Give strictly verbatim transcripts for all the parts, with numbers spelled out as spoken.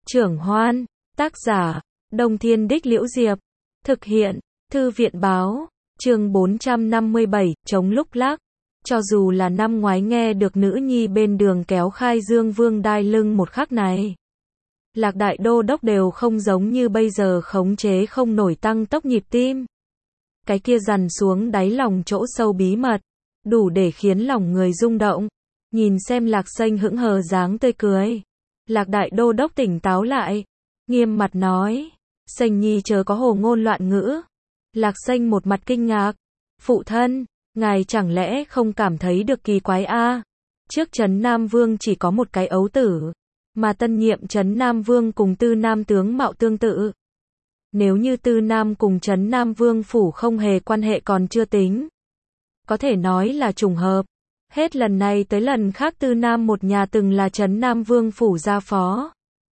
Trưởng Hoan, tác giả, Đông Thiên Đích Liễu Diệp, thực hiện, Thư viện Báo, chương bốn trăm năm mươi bảy, chống lúc lắc. Cho dù là năm ngoái nghe được nữ nhi bên đường kéo khai dương vương đai lưng một khắc này, Lạc Đại Đô Đốc đều không giống như bây giờ khống chế không nổi tăng tốc nhịp tim. Cái kia dằn xuống đáy lòng chỗ sâu bí mật, đủ để khiến lòng người rung động. Nhìn xem Lạc Xanh hững hờ dáng tươi cười, Lạc Đại Đô Đốc tỉnh táo lại, nghiêm mặt nói, Xanh nhi chớ có hồ ngôn loạn ngữ. Lạc Xanh một mặt kinh ngạc, phụ thân, ngài chẳng lẽ không cảm thấy được kỳ quái a? À? Trước Trấn Nam Vương chỉ có một cái ấu tử, mà tân nhiệm Trấn Nam Vương cùng Tư Nam tướng mạo tương tự. Nếu như Tư Nam cùng Trấn Nam Vương phủ không hề quan hệ còn chưa tính, có thể nói là trùng hợp. Hết lần này tới lần khác Tư Nam một nhà từng là Trấn Nam Vương phủ gia phó.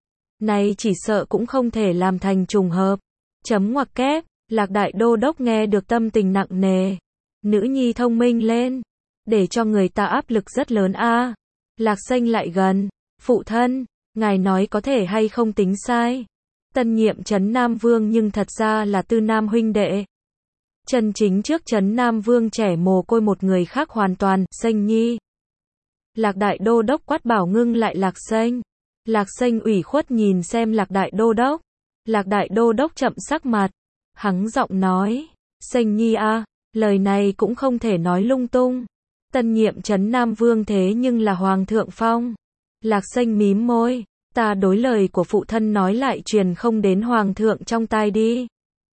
Này chỉ sợ cũng không thể làm thành trùng hợp. Chấm ngoặc kép, Lạc Đại Đô Đốc nghe được tâm tình nặng nề. Nữ nhi thông minh lên, để cho người ta áp lực rất lớn a. À. Lạc Xanh lại gần, phụ thân, ngài nói có thể hay không tính sai. Tân nhiệm Trấn Nam Vương nhưng thật ra là Tư Nam huynh đệ. Chân chính trước Trấn Nam Vương trẻ mồ côi một người khác hoàn toàn, Xanh nhi. Lạc Đại Đô Đốc quát bảo ngưng lại Lạc Xanh. Lạc Xanh ủy khuất nhìn xem Lạc Đại Đô Đốc. Lạc Đại Đô Đốc chậm sắc mặt, hắng giọng nói, Xanh nhi a, à, lời này cũng không thể nói lung tung. Tân nhiệm Trấn Nam Vương thế nhưng là Hoàng thượng phong. Lạc Xanh mím môi, ta đối lời của phụ thân nói lại truyền không đến Hoàng thượng trong tai đi.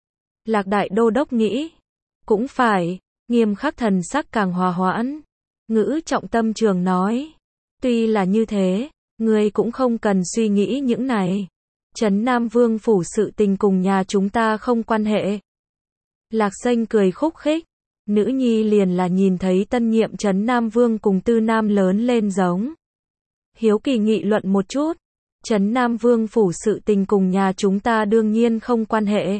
Lạc Đại Đô Đốc nghĩ, cũng phải, nghiêm khắc thần sắc càng hòa hoãn. Ngữ trọng tâm trường nói, tuy là như thế, ngươi cũng không cần suy nghĩ những này. Trấn Nam Vương phủ sự tình cùng nhà chúng ta không quan hệ. Lạc Xanh cười khúc khích, nữ nhi liền là nhìn thấy tân nhiệm Trấn Nam Vương cùng Tư Nam lớn lên giống. Hiếu kỳ nghị luận một chút, Trấn Nam Vương phủ sự tình cùng nhà chúng ta đương nhiên không quan hệ.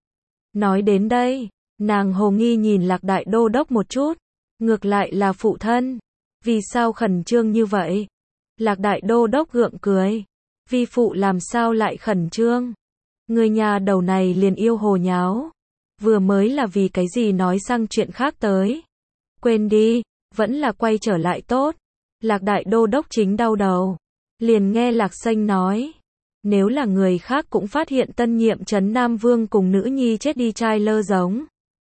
Nói đến đây, nàng hồ nghi nhìn Lạc Đại Đô Đốc một chút, ngược lại là phụ thân, vì sao khẩn trương như vậy? Lạc Đại Đô Đốc gượng cười, vi phụ làm sao lại khẩn trương? Người nhà đầu này liền yêu hồ nháo, vừa mới là vì cái gì nói sang chuyện khác tới. Quên đi, vẫn là quay trở lại tốt. Lạc Đại Đô Đốc chính đau đầu, liền nghe Lạc Xanh nói, nếu là người khác cũng phát hiện tân nhiệm Trấn Nam Vương cùng nữ nhi chết đi trai lơ giống.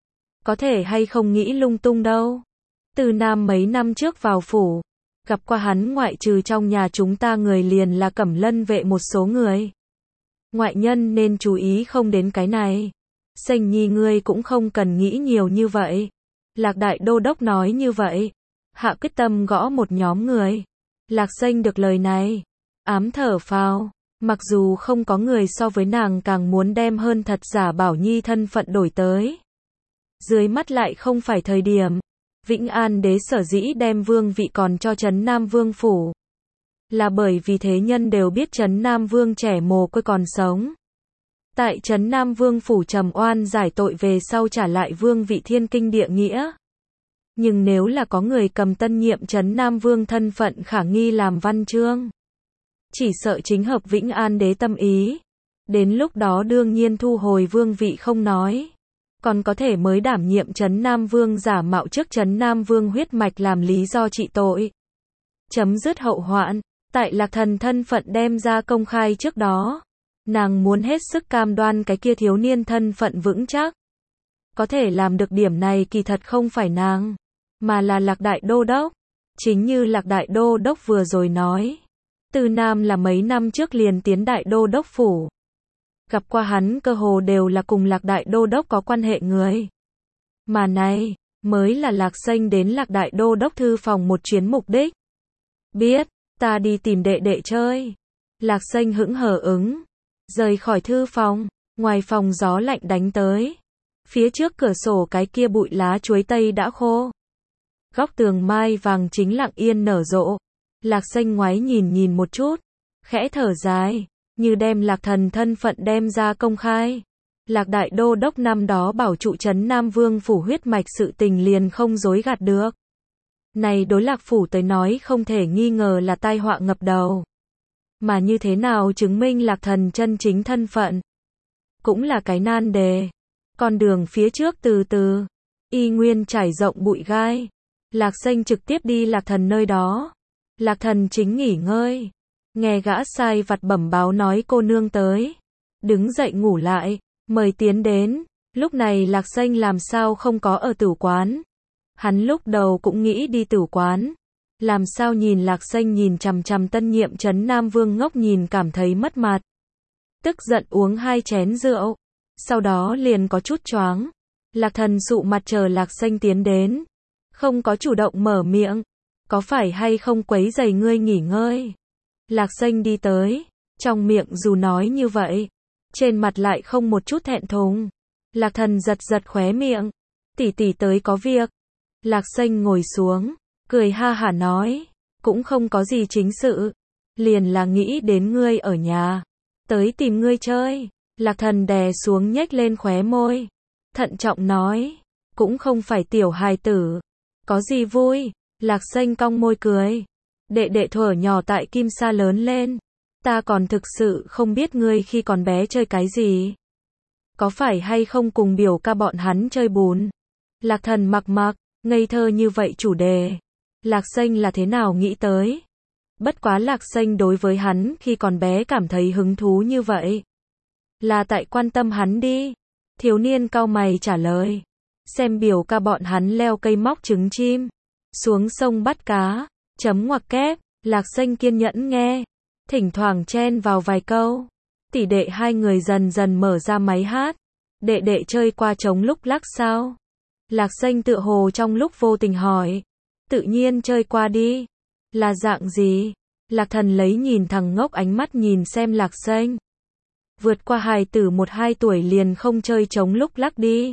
Có thể hay không nghĩ lung tung đâu. Từ Nam mấy năm trước vào phủ, gặp qua hắn ngoại trừ trong nhà chúng ta người liền là Cẩm Lân vệ một số người. Ngoại nhân nên chú ý không đến cái này. Xanh nhi ngươi cũng không cần nghĩ nhiều như vậy. Lạc Đại Đô Đốc nói như vậy, hạ quyết tâm gõ một nhóm người. Lạc Xanh được lời này, ám thở phào, mặc dù không có người so với nàng càng muốn đem hơn thật giả Bảo Nhi thân phận đổi tới. Dưới mắt lại không phải thời điểm. Vĩnh An đế sở dĩ đem vương vị còn cho Trấn Nam Vương phủ, là bởi vì thế nhân đều biết Trấn Nam Vương trẻ mồ côi còn sống. Tại Trấn Nam Vương phủ trầm oan giải tội về sau trả lại vương vị thiên kinh địa nghĩa. Nhưng nếu là có người cầm tân nhiệm Trấn Nam Vương thân phận khả nghi làm văn chương, chỉ sợ chính hợp Vĩnh An đế tâm ý. Đến lúc đó đương nhiên thu hồi vương vị không nói, còn có thể mới đảm nhiệm Trấn Nam Vương giả mạo trước Trấn Nam Vương huyết mạch làm lý do trị tội. Chấm dứt hậu hoạn, tại Lạc Thần thân phận đem ra công khai trước đó, nàng muốn hết sức cam đoan cái kia thiếu niên thân phận vững chắc. Có thể làm được điểm này kỳ thật không phải nàng, mà là Lạc Đại Đô Đốc. Chính như Lạc Đại Đô Đốc vừa rồi nói, Tư Nam là mấy năm trước liền tiến Đại Đô Đốc phủ. Gặp qua hắn cơ hồ đều là cùng Lạc Đại Đô Đốc có quan hệ người. Mà này, mới là Lạc Xanh đến Lạc Đại Đô Đốc thư phòng một chuyến mục đích. Biết, ta đi tìm đệ đệ chơi. Lạc Xanh hững hờ ứng, rời khỏi thư phòng, ngoài phòng gió lạnh đánh tới. Phía trước cửa sổ cái kia bụi lá chuối tây đã khô. Góc tường mai vàng chính lặng yên nở rộ. Lạc Xanh ngoái nhìn nhìn một chút, khẽ thở dài. Như đem Lạc Thần thân phận đem ra công khai, Lạc Đại Đô Đốc năm đó bảo trụ Trấn Nam Vương phủ huyết mạch sự tình liền không dối gạt được. Này đối Lạc phủ tới nói không thể nghi ngờ là tai họa ngập đầu. Mà như thế nào chứng minh Lạc Thần chân chính thân phận? Cũng là cái nan đề. Con đường phía trước từ từ, y nguyên trải rộng bụi gai. Lạc Xanh trực tiếp đi Lạc Thần nơi đó. Lạc Thần chính nghỉ ngơi. Nghe gã sai vặt bẩm báo nói cô nương tới. Đứng dậy ngủ lại, mời tiến đến. Lúc này Lạc Xanh làm sao không có ở tử quán. Hắn lúc đầu cũng nghĩ đi tử quán. Làm sao nhìn Lạc Xanh nhìn chằm chằm tân nhiệm trấn Nam Vương ngốc nhìn cảm thấy mất mặt. Tức giận uống hai chén rượu. Sau đó liền có chút choáng. Lạc Thần sụ mặt chờ Lạc Xanh tiến đến. Không có chủ động mở miệng. Có phải hay không quấy rầy ngươi nghỉ ngơi? Lạc Xanh đi tới. Trong miệng dù nói như vậy. Trên mặt lại không một chút thẹn thùng. Lạc Thần giật giật khóe miệng. Tỷ tỷ tới có việc. Lạc Xanh ngồi xuống. Cười ha hả nói. Cũng không có gì chính sự. Liền là nghĩ đến ngươi ở nhà. Tới tìm ngươi chơi. Lạc Thần đè xuống nhếch lên khóe môi. Thận trọng nói. Cũng không phải tiểu hài tử. Có gì vui. Lạc Xanh cong môi cười. Đệ đệ thuở nhỏ tại Kim Sa lớn lên. Ta còn thực sự không biết ngươi khi còn bé chơi cái gì. Có phải hay không cùng biểu ca bọn hắn chơi bùn. Lạc Thần mặc mặc. Ngây thơ như vậy chủ đề. Lạc Xanh là thế nào nghĩ tới. Bất quá Lạc Xanh đối với hắn khi còn bé cảm thấy hứng thú như vậy. Là tại quan tâm hắn đi. Thiếu niên cau mày trả lời. Xem biểu ca bọn hắn leo cây móc trứng chim. Xuống sông bắt cá. Chấm ngoặc kép. Lạc Xanh kiên nhẫn nghe. Thỉnh thoảng chen vào vài câu. Tỷ đệ hai người dần dần mở ra máy hát. Đệ đệ chơi qua trống lúc lắc sao? Lạc Xanh tựa hồ trong lúc vô tình hỏi. Tự nhiên chơi qua đi. Là dạng gì? Lạc Thần lấy nhìn thằng ngốc ánh mắt nhìn xem Lạc Xanh. Vượt qua hài tử một hai tuổi liền không chơi trống lúc lắc đi.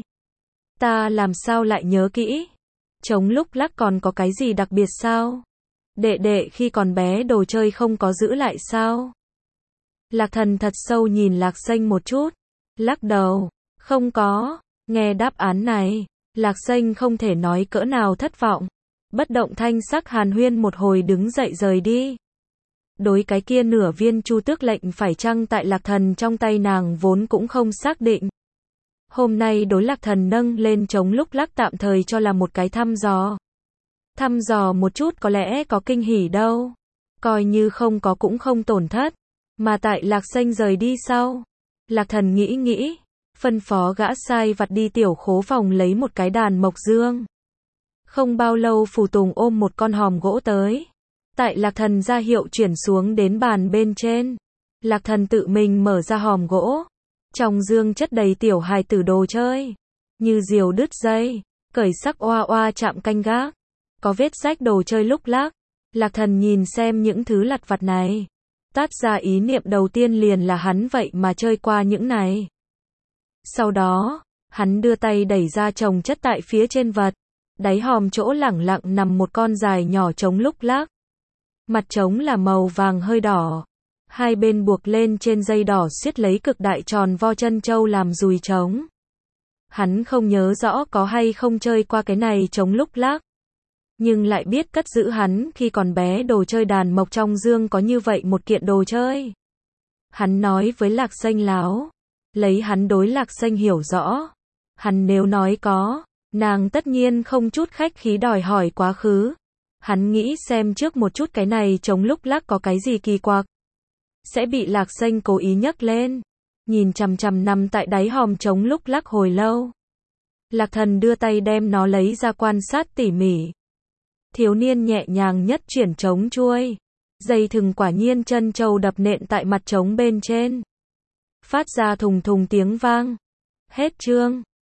Ta làm sao lại nhớ kỹ? Trống lúc lắc còn có cái gì đặc biệt sao? Đệ đệ khi còn bé đồ chơi không có giữ lại sao? Lạc Thần thật sâu nhìn Lạc Xanh một chút. Lắc đầu. Không có. Nghe đáp án này. Lạc Xanh không thể nói cỡ nào thất vọng. Bất động thanh sắc hàn huyên một hồi đứng dậy rời đi. Đối cái kia nửa viên chu tước lệnh phải chăng tại Lạc Thần trong tay nàng vốn cũng không xác định. Hôm nay đối Lạc Thần nâng lên trống lúc lắc tạm thời cho là một cái thăm dò. Thăm dò một chút có lẽ có kinh hỉ đâu. Coi như không có cũng không tổn thất. Mà tại Lạc Xanh rời đi sau. Lạc Thần nghĩ nghĩ. Phân phó gã sai vặt đi tiểu khố phòng lấy một cái đàn mộc dương. Không bao lâu Phù Tùng ôm một con hòm gỗ tới. Tại Lạc Thần ra hiệu chuyển xuống đến bàn bên trên. Lạc Thần tự mình mở ra hòm gỗ. Trong dương chất đầy tiểu hài tử đồ chơi. Như diều đứt dây. Cởi sắc oa oa chạm canh gác. Có vết rách đồ chơi lúc lắc. Lạc Thần nhìn xem những thứ lặt vặt này. Tát ra ý niệm đầu tiên liền là hắn vậy mà chơi qua những này. Sau đó, hắn đưa tay đẩy ra chồng chất tại phía trên vật. Đáy hòm chỗ lẳng lặng nằm một con dài nhỏ trống lúc lắc. Mặt trống là màu vàng hơi đỏ. Hai bên buộc lên trên dây đỏ siết lấy cực đại tròn vo chân châu làm dùi trống. Hắn không nhớ rõ có hay không chơi qua cái này trống lúc lắc. Nhưng lại biết cất giữ hắn khi còn bé đồ chơi đàn mộc trong dương có như vậy một kiện đồ chơi. Hắn nói với Lạc Xanh láo. Lấy hắn đối Lạc Xanh hiểu rõ. Hắn nếu nói có, nàng tất nhiên không chút khách khí đòi hỏi quá khứ. Hắn nghĩ xem trước một chút cái này trống lúc lắc có cái gì kỳ quặc. Sẽ bị Lạc Xanh cố ý nhấc lên. Nhìn chằm chằm nằm tại đáy hòm trống lúc lắc hồi lâu. Lạc Thần đưa tay đem nó lấy ra quan sát tỉ mỉ. Thiếu niên nhẹ nhàng nhất chuyển trống chuôi. Dây thừng quả nhiên chân châu đập nện tại mặt trống bên trên. Phát ra thùng thùng tiếng vang. Hết chương.